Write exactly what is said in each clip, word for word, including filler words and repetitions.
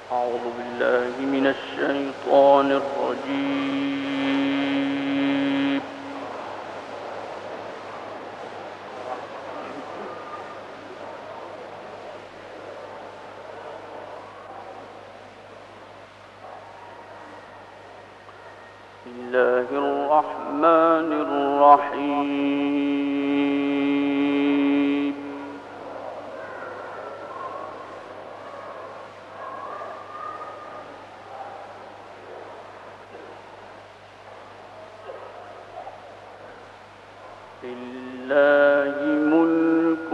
أعوذ بالله من الشيطان الرجيم. بسم الله الرحمن الرحيم. لله ملك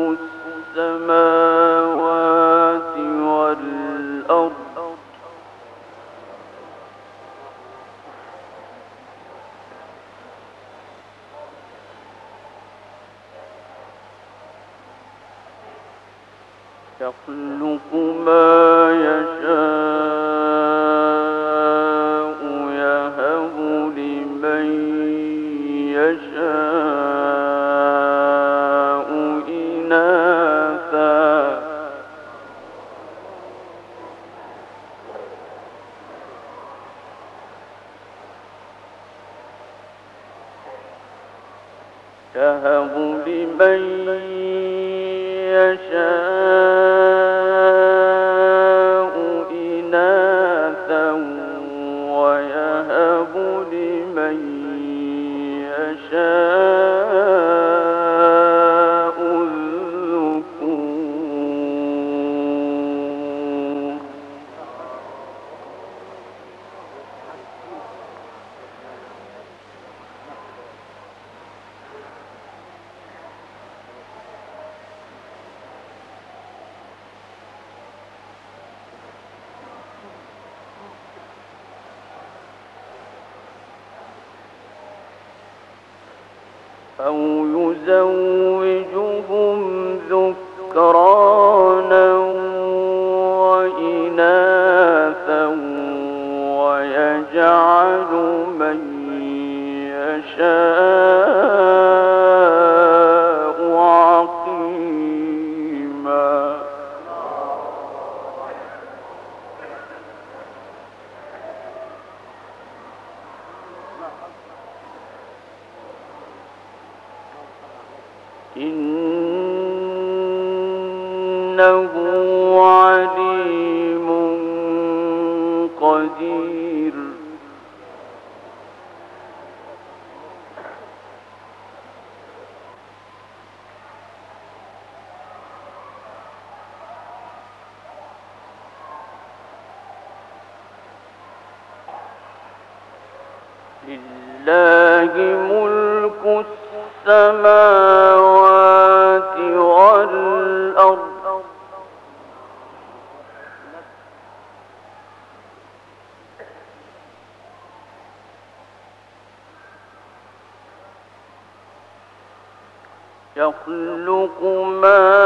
السماوات والأرض، يخلق ما يشاء، يهب لمن يشاء إناثا، يهب لمن يشاء إناثا ويهب لمن يشاء الذكور. أو يزوجهم ذكرانا وإناثا ويجعل من يشاء عقيما. إنه عليم قدير. لله ملك السماوات والأرض، يخلق ما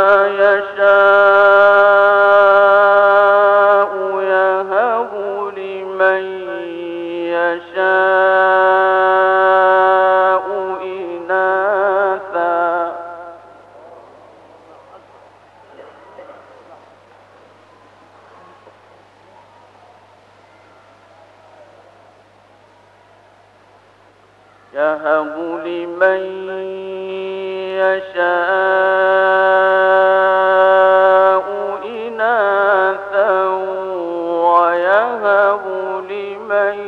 يشاء، يهب لمن يشاء إناثا يهب لمن يشاء إناثا ويهب لمن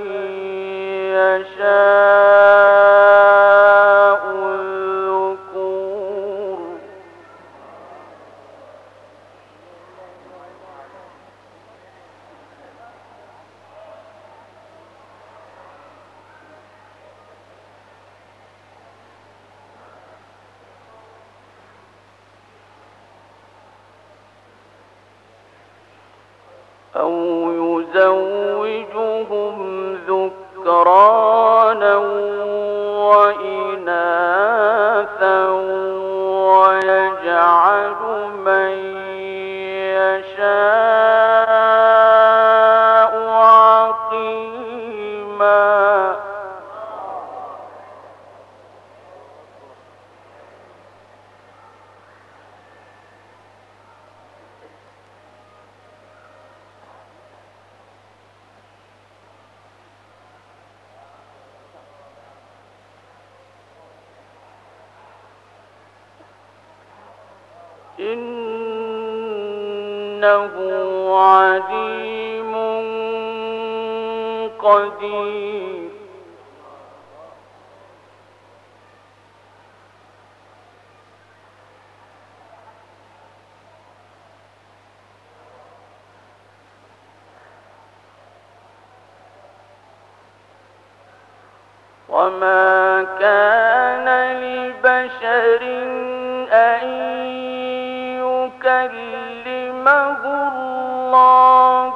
يشاء الذكور. أو يزوجهم ذكرانا وإناثا ويجعل من يشاء عقيما. إنه عليم قدير. وما كان لبشر أن يكلمه الله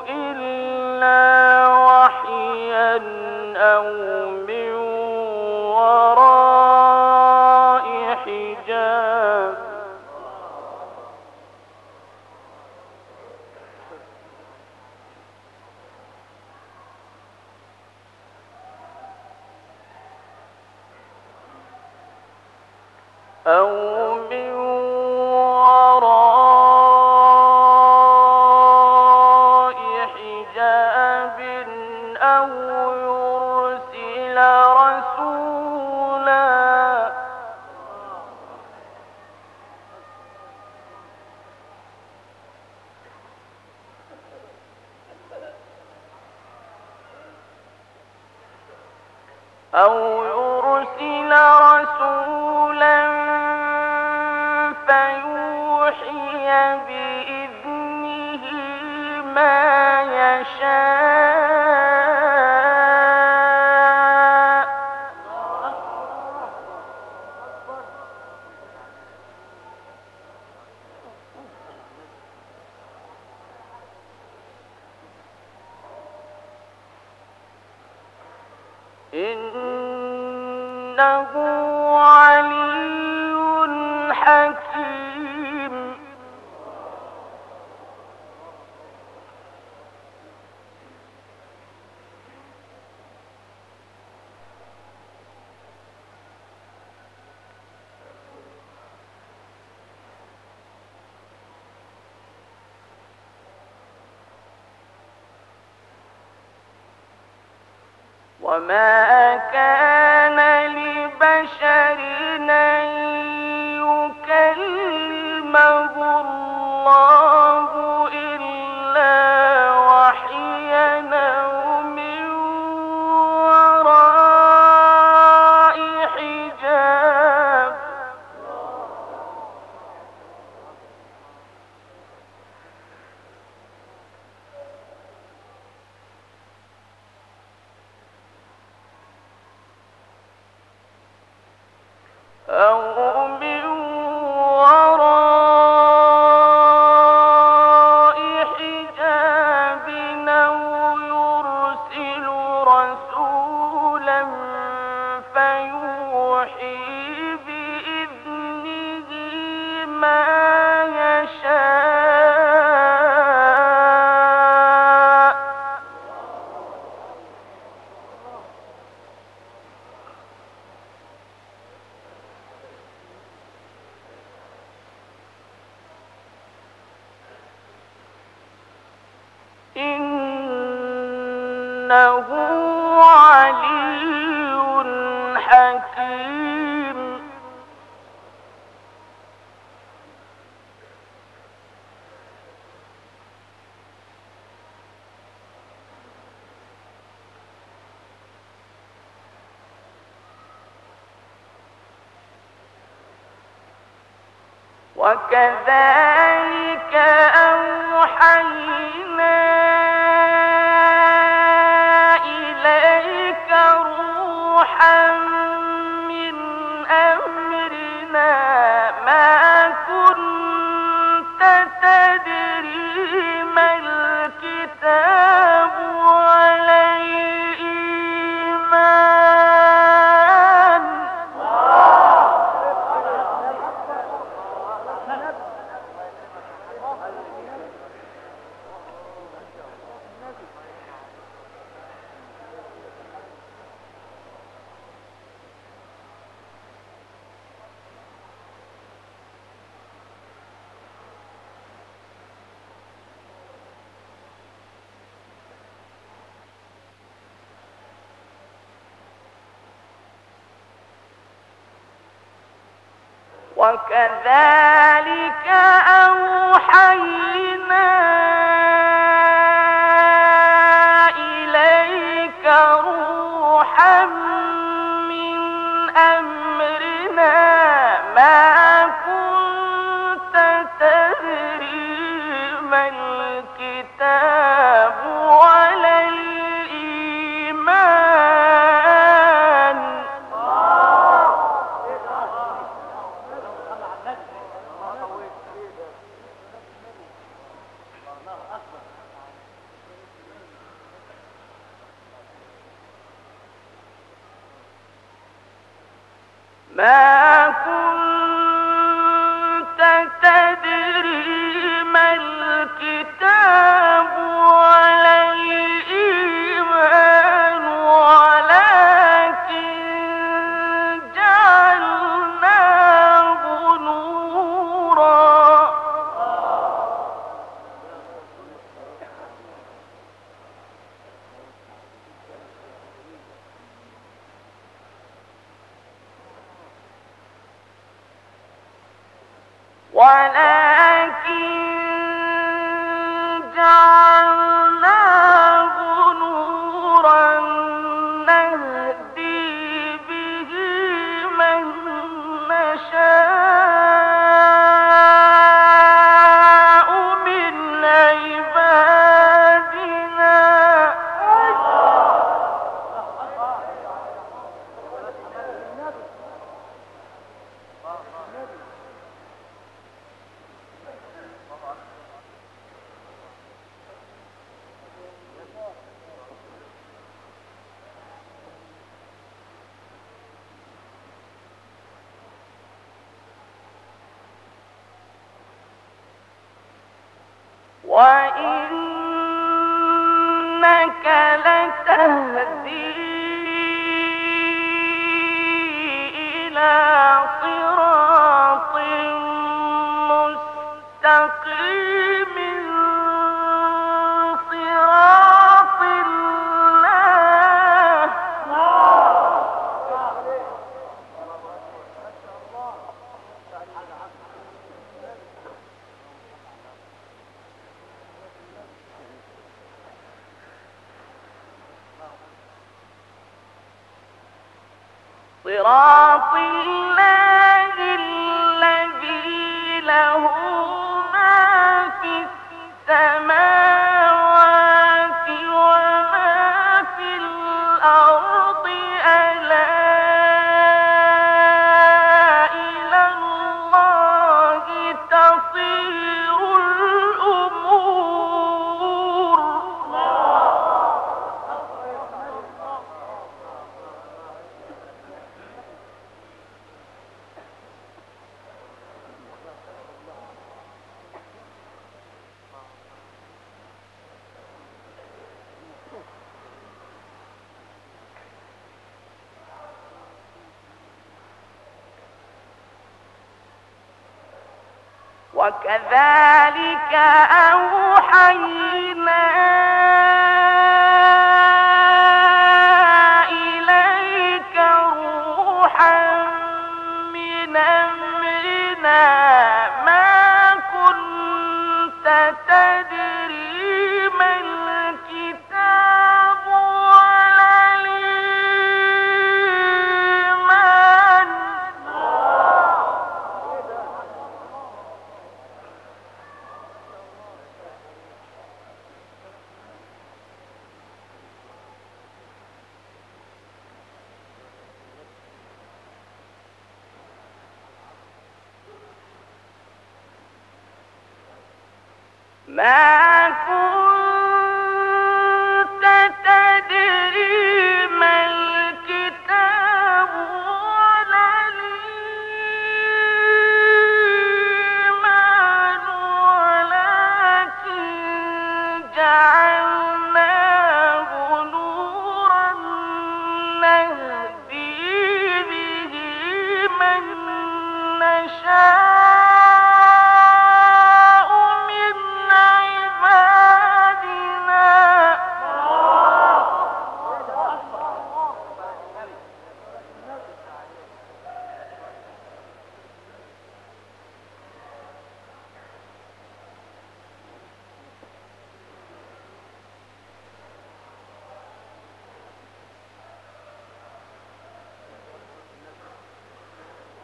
إلا وحيا أو من وراء حجاب. أو من وراء حجاب أو يرسل رسولا أو يرسل رسولا فيوحي بإذنه ما يشاء. إنه علي حكيم. وما كان لبشر أن يكلمه الله إلا وحيا أو من وراء حجاب. أو من وراء حجاب أو يرسل رسولا فيوحي بإذنه ما يشاء. إنه علي حكيم. وكذلك أوحينا إليك روحا من أمرنا ما كنت تدري ما الكتاب ولا الإيمان. وكذلك أوحينا إليك روحا من أمرنا ما كنت تدري ما الكتاب ولا الإيمان ما كنت تدري ما الكتاب ولا الإيمان ولكن جعلناه نورا ولكن جعلناه نورا نهدي به من نشاء من عبادنا وإنك لتهدي إلى صراط مستقيم صراط الله صراط الله الذي له ما في السماوات وما في الأرض ألا إلى الله تصير الأمور وكذلك أوحينا إليك روحا من أمرنا ما كنت تدري ما الكتاب ولا الإيمان ما كنت تدري ما الكتاب ولا الإيمان ولكن جعلناه نورا نهدي به من نشاء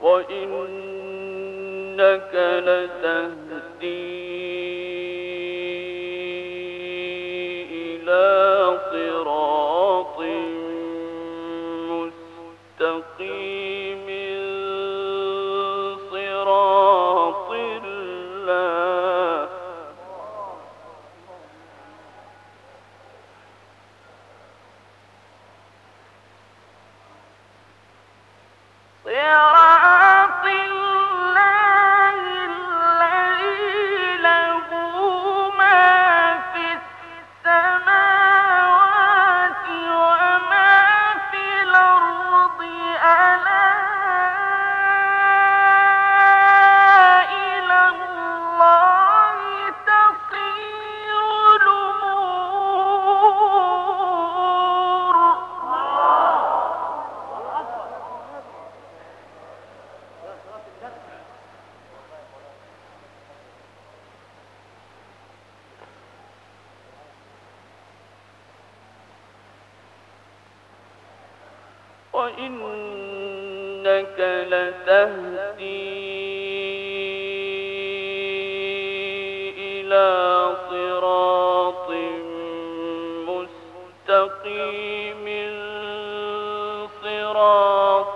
وإنك لتهدي إلى صراط مستقيم صراط الله صراط الله الذي له ما في السماوات وما في الأرض ألا إلى الله تصير الأمور وإنك لتهدي إلى صراط مستقيم صراط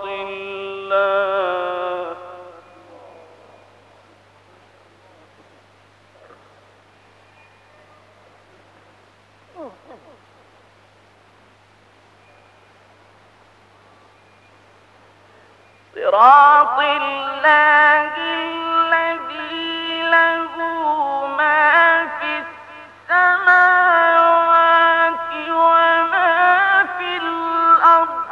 الله صراط الله الذي له ما في السماوات وما في الأرض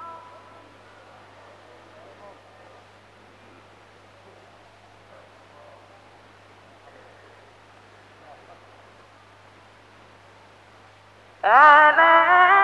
ألا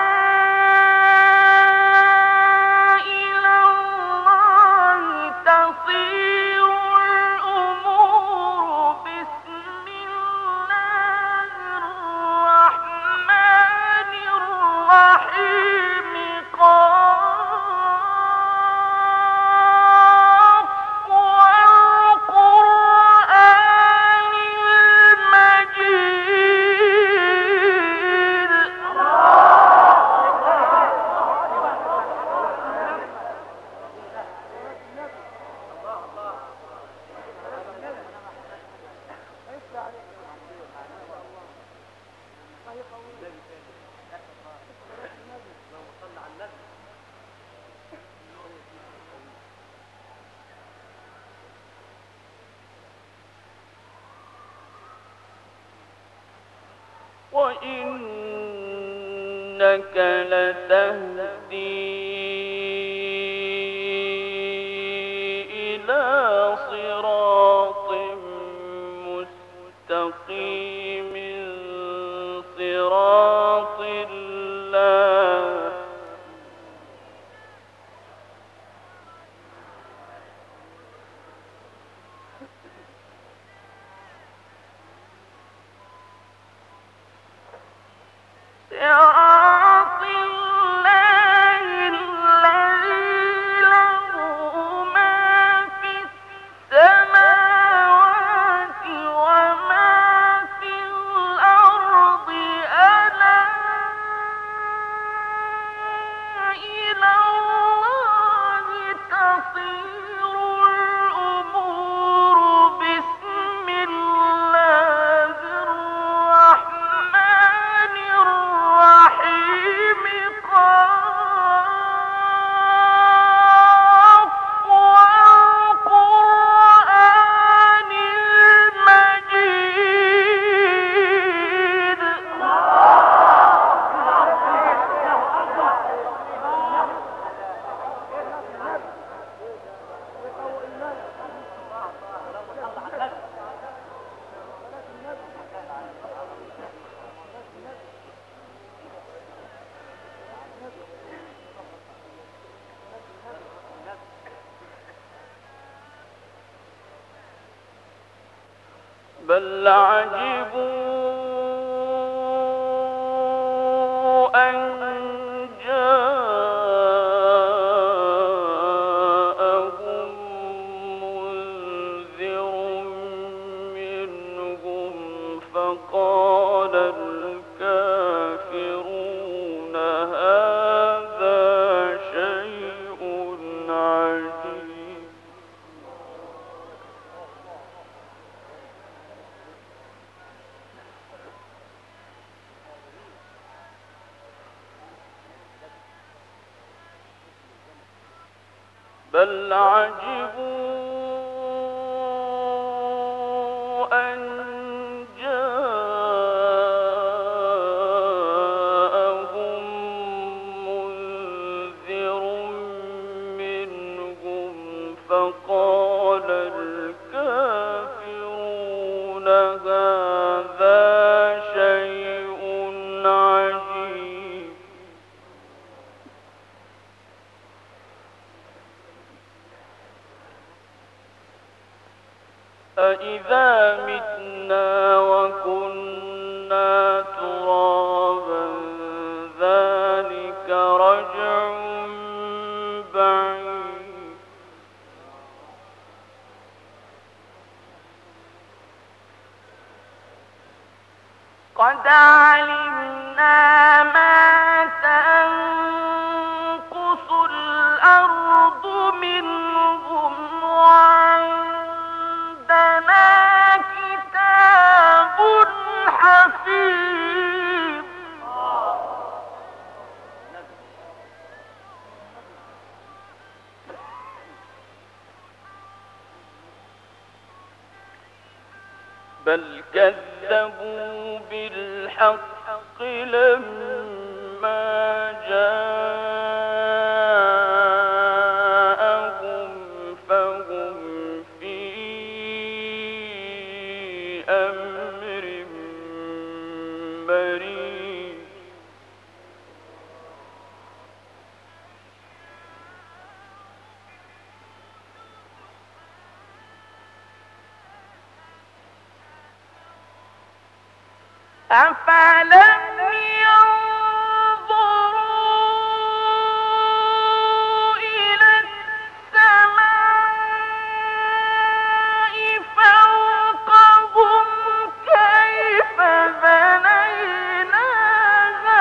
وإنك لتهدي إلى صراط مستقيم صراط الله صراط الله الذي له ما في السماوات وما في الأرض ألا إلى الله تصير الأمور بسم الله الرحمن الرحيم قاف والقرآن المجيد بل عجبوا أن جاءهم بل عجبوا أن جاءهم منذر منهم فقال الكافرون هذا شيء عجيب. أإذا متنا وكنا ترابا ذلك رجع بعيد. قد علمنا ما تنقص الأرض منهم وعندنا كتاب حفيظ. بل كذبوا بالحق لما جاءهم فهم في أمر مريض. أفلم ينظروا إلى السماء فوقهم كيف بنيناها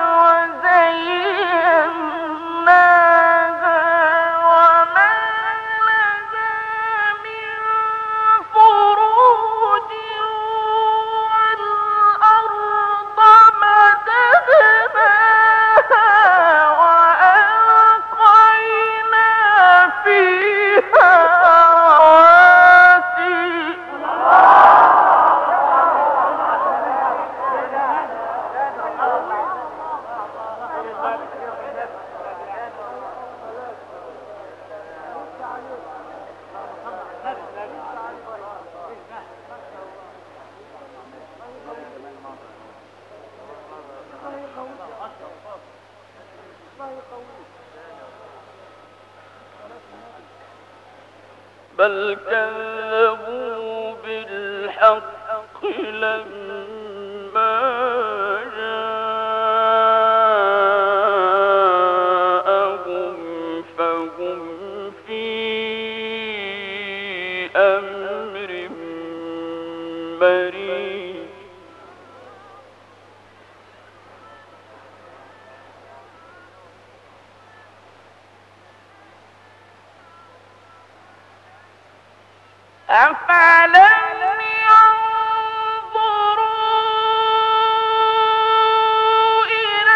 وزيناها وما لها من فروج والأرض مددناها وألقينا فيها رواسي. بل كذبوا بالحق لما جاءهم فهم في أمر مريض. أفلم ينظروا إلى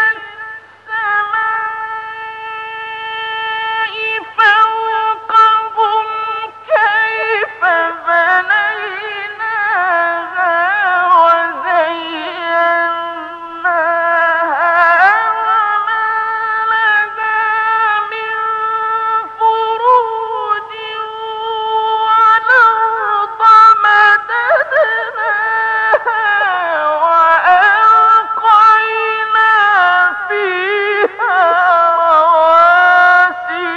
السماء فوقهم كيف بنيناها وزيناها وما لها من فروج والأرض مددناها وألقينا فيها رواسي.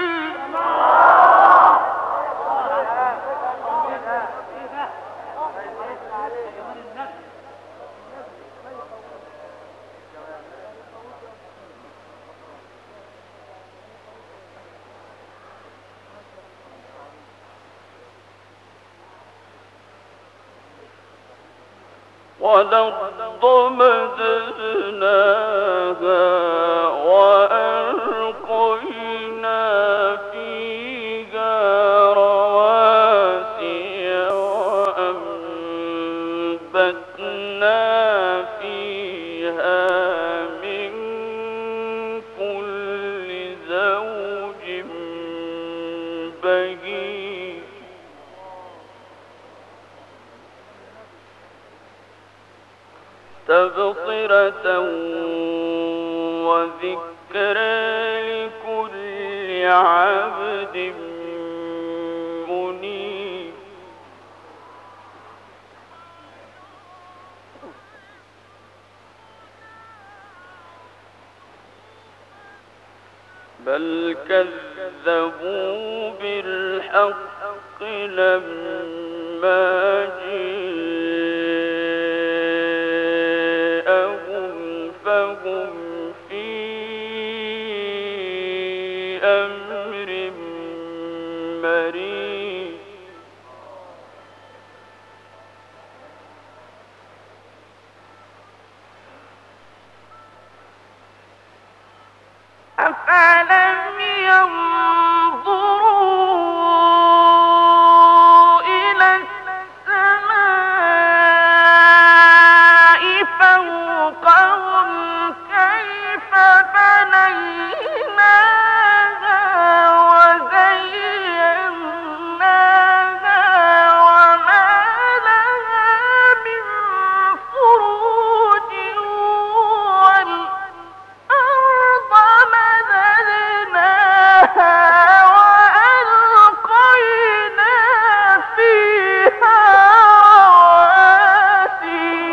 والأرض مددناها وألقينا فيها رواسي وأنبتنا فيها من كل زوج تبصرة وذكرى لكل عبد منيب. بل كذبوا بالحق لما جاءهم فهم في أمر مريج. أفلم ينظروا إلى السماء فوقهم كيف بنيناها وزيناها وما لها من فروج والأرض مددناها وألقينا فيها رواسي.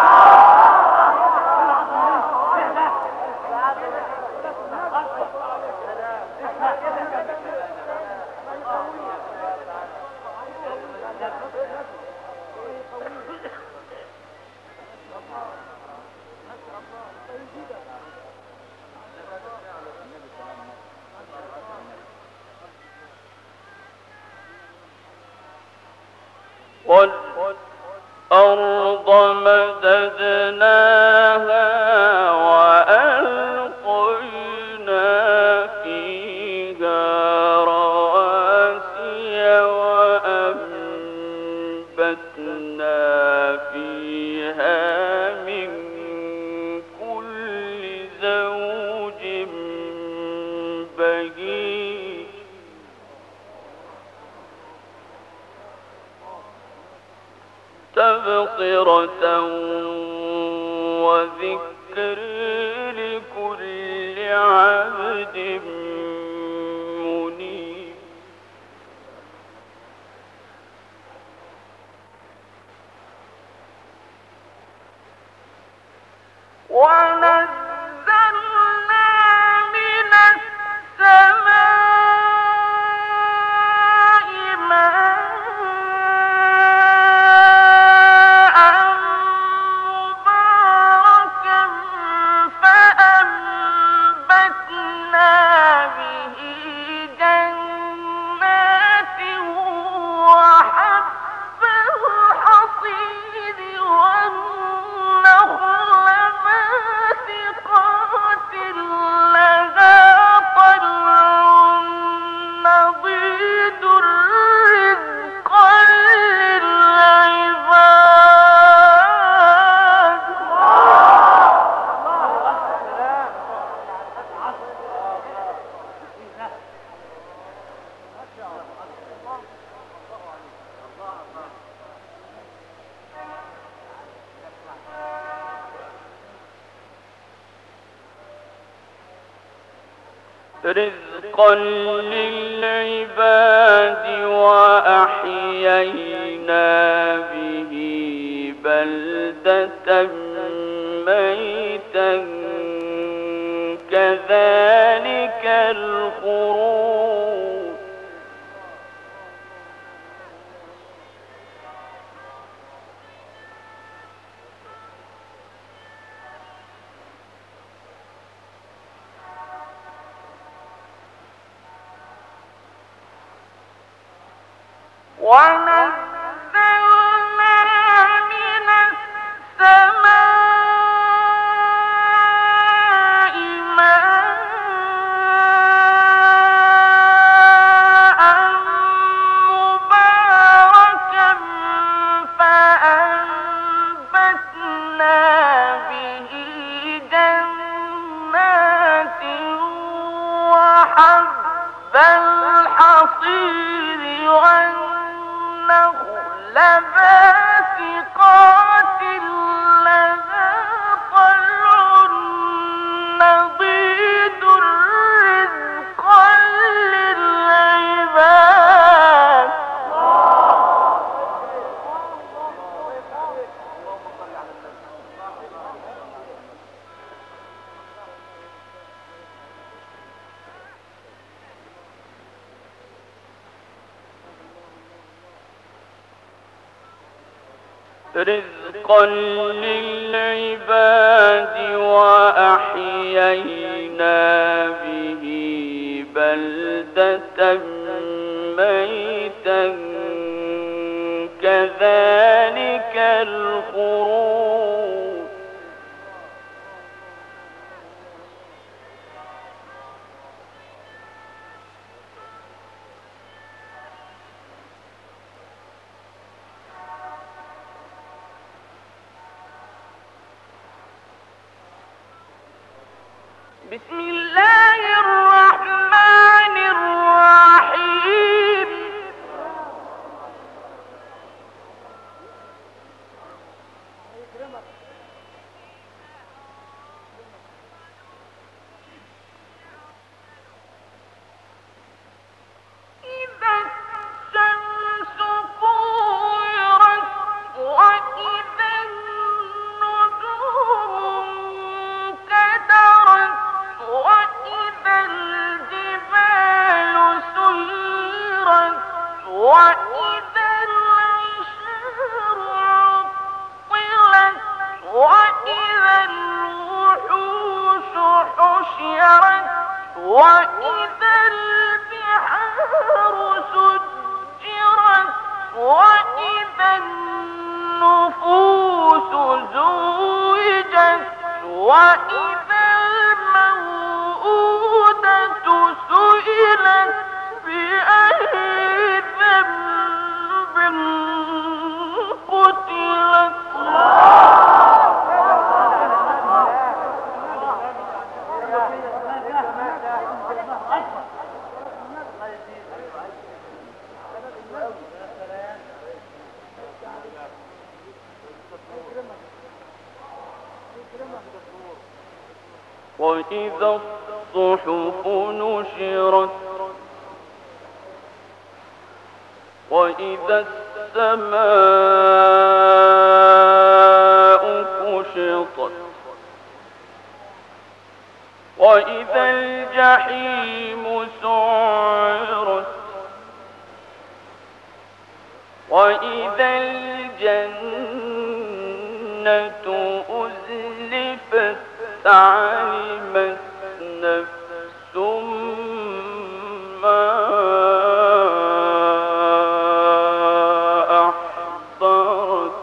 والأرض مددناها وألقينا فيها رواسي وأنبتنا فيها من كل زوج بهيج. تبصرة وذكر لكل عبد منيب. ونزلنا من السماء ماء مباركا فأنبتنا به جنات وحب الحصيد والنخل باسقات لها طلع نضيد رزقا للعباد. رزقا للعباد وأحيينا به بلدة ميتا كذلك الخروج. ونزلنا من السماء ماء مباركا فأنبتنا به جنات وحب الحصيد والنخل رزقا للعباد وأحيينا به بلدة ميتا كذلك الخروج. بسم الله الرحمن الرحيم. إذا الشمس كورت وإذا النجوم انكدرت وإذا الجبال سيرت وإذا العشار عطلت وإذا الوحوش حشرت وإذا البحار سجرت وإذا النفوس زوجت وإذا الموءودة سئلت بأي ذنب قتلت. وإذا الصحف نشرت وإذا السماء كشطت وإذا الجحيم سعرت وإذا الجنة أزلفت علمت نفس ما أحضرت.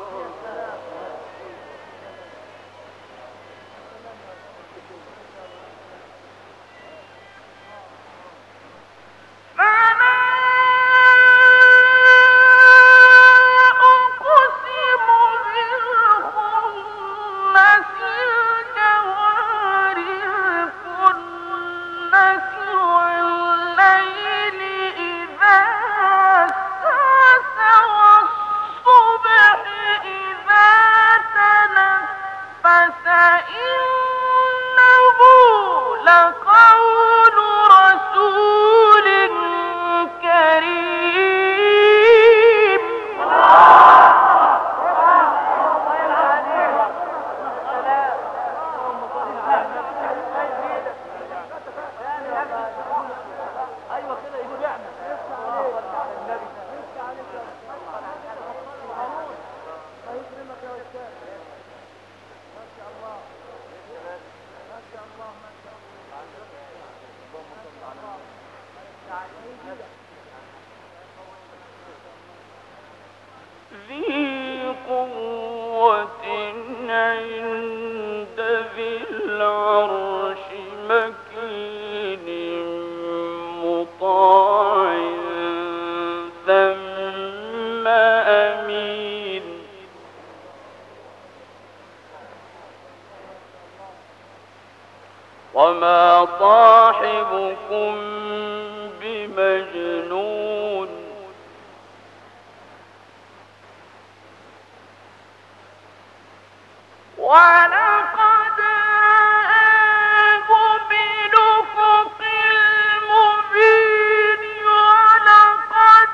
ذي قوة عند ذي العرش مكين مطاع ثم أمين. وما صاحبكم بمجنون ولقد رآه بالأفق المبين ولقد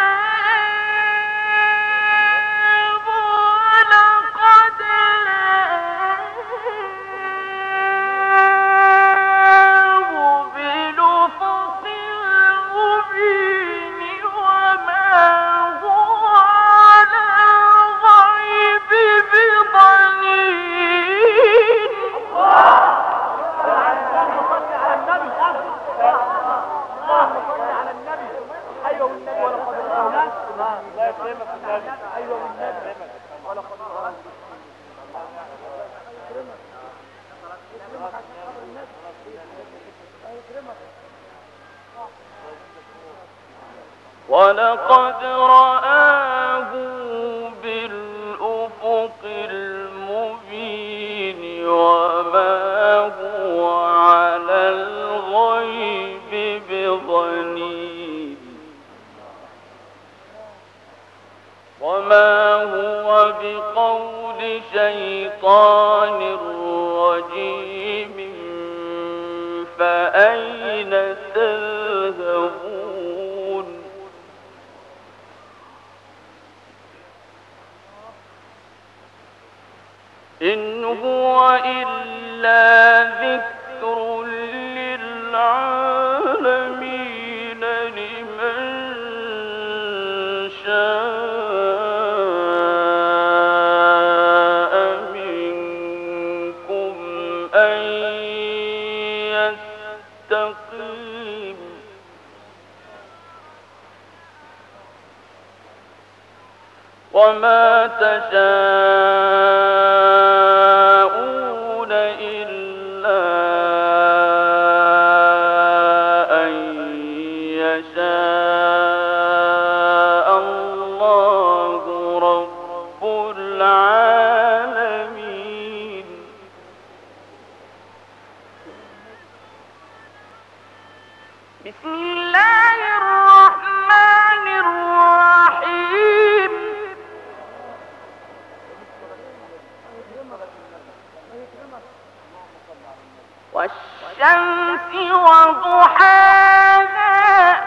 رآه ولقد رآه بالأفق المبين وما هو على غيب ولقد رآه بالأفق المبين وما هو على الغيب بضنين وما هو بقول شيطان رجيم فأين تذهبون إن هو إلا ذكر للعالمين لمن شاء منكم أن يستقيم وما تشاءون إلا أن يشاء الله رب العالمين بسم الله الرحمن الرحيم والشمس وضحاها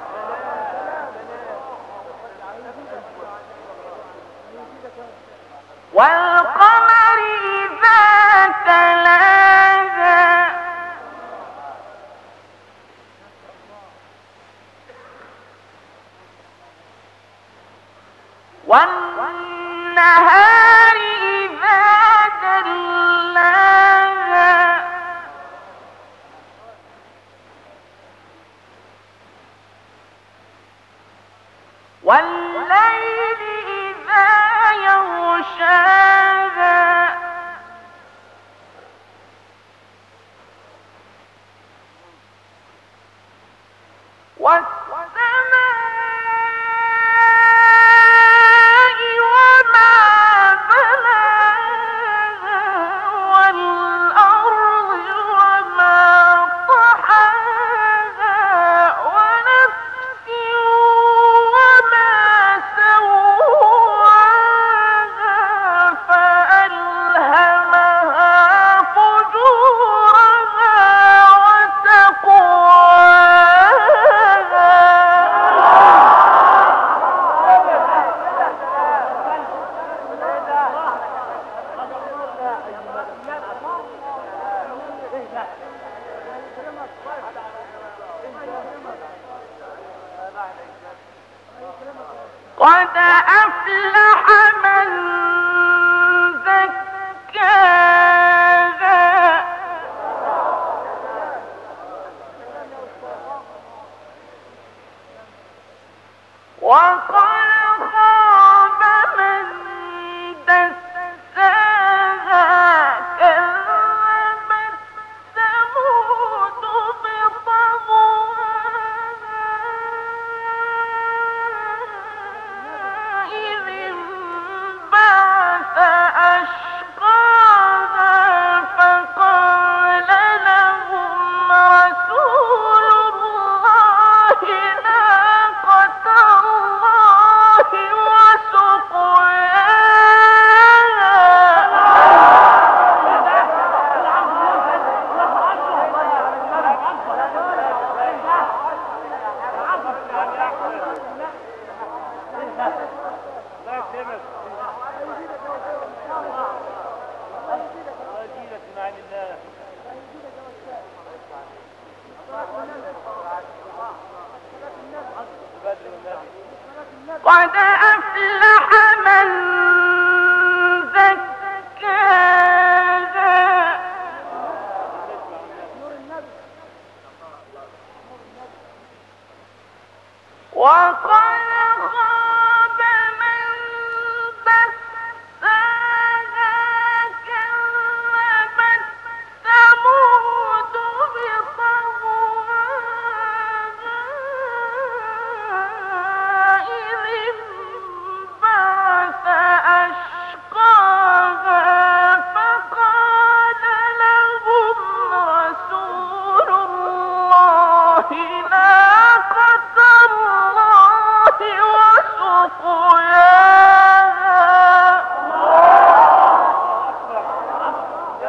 والقمر إذا تلاها والنهار إذا جلاها والليل إذا يغشاها والسماء وما بناها والأرض وما طحاها ونفس وما سواها فألهمها فجورها وتقواها قد أفلح من زكاها وقد خاب من دساها كذبت ثمود بطغواها إذ انبعث أشقاها فقال لهم رسول الله ناقة الله قد أفلح من زكاها وقد خاب من دساها كذبت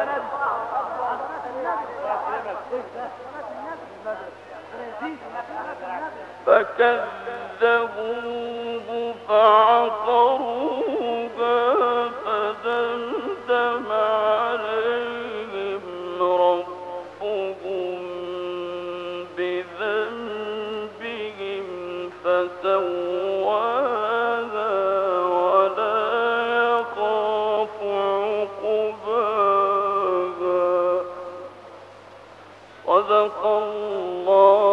فكذبوه فعقروها فدمدم عليهم ربهم بذنبهم فسواها ولا يخاف عقباها. صدق الله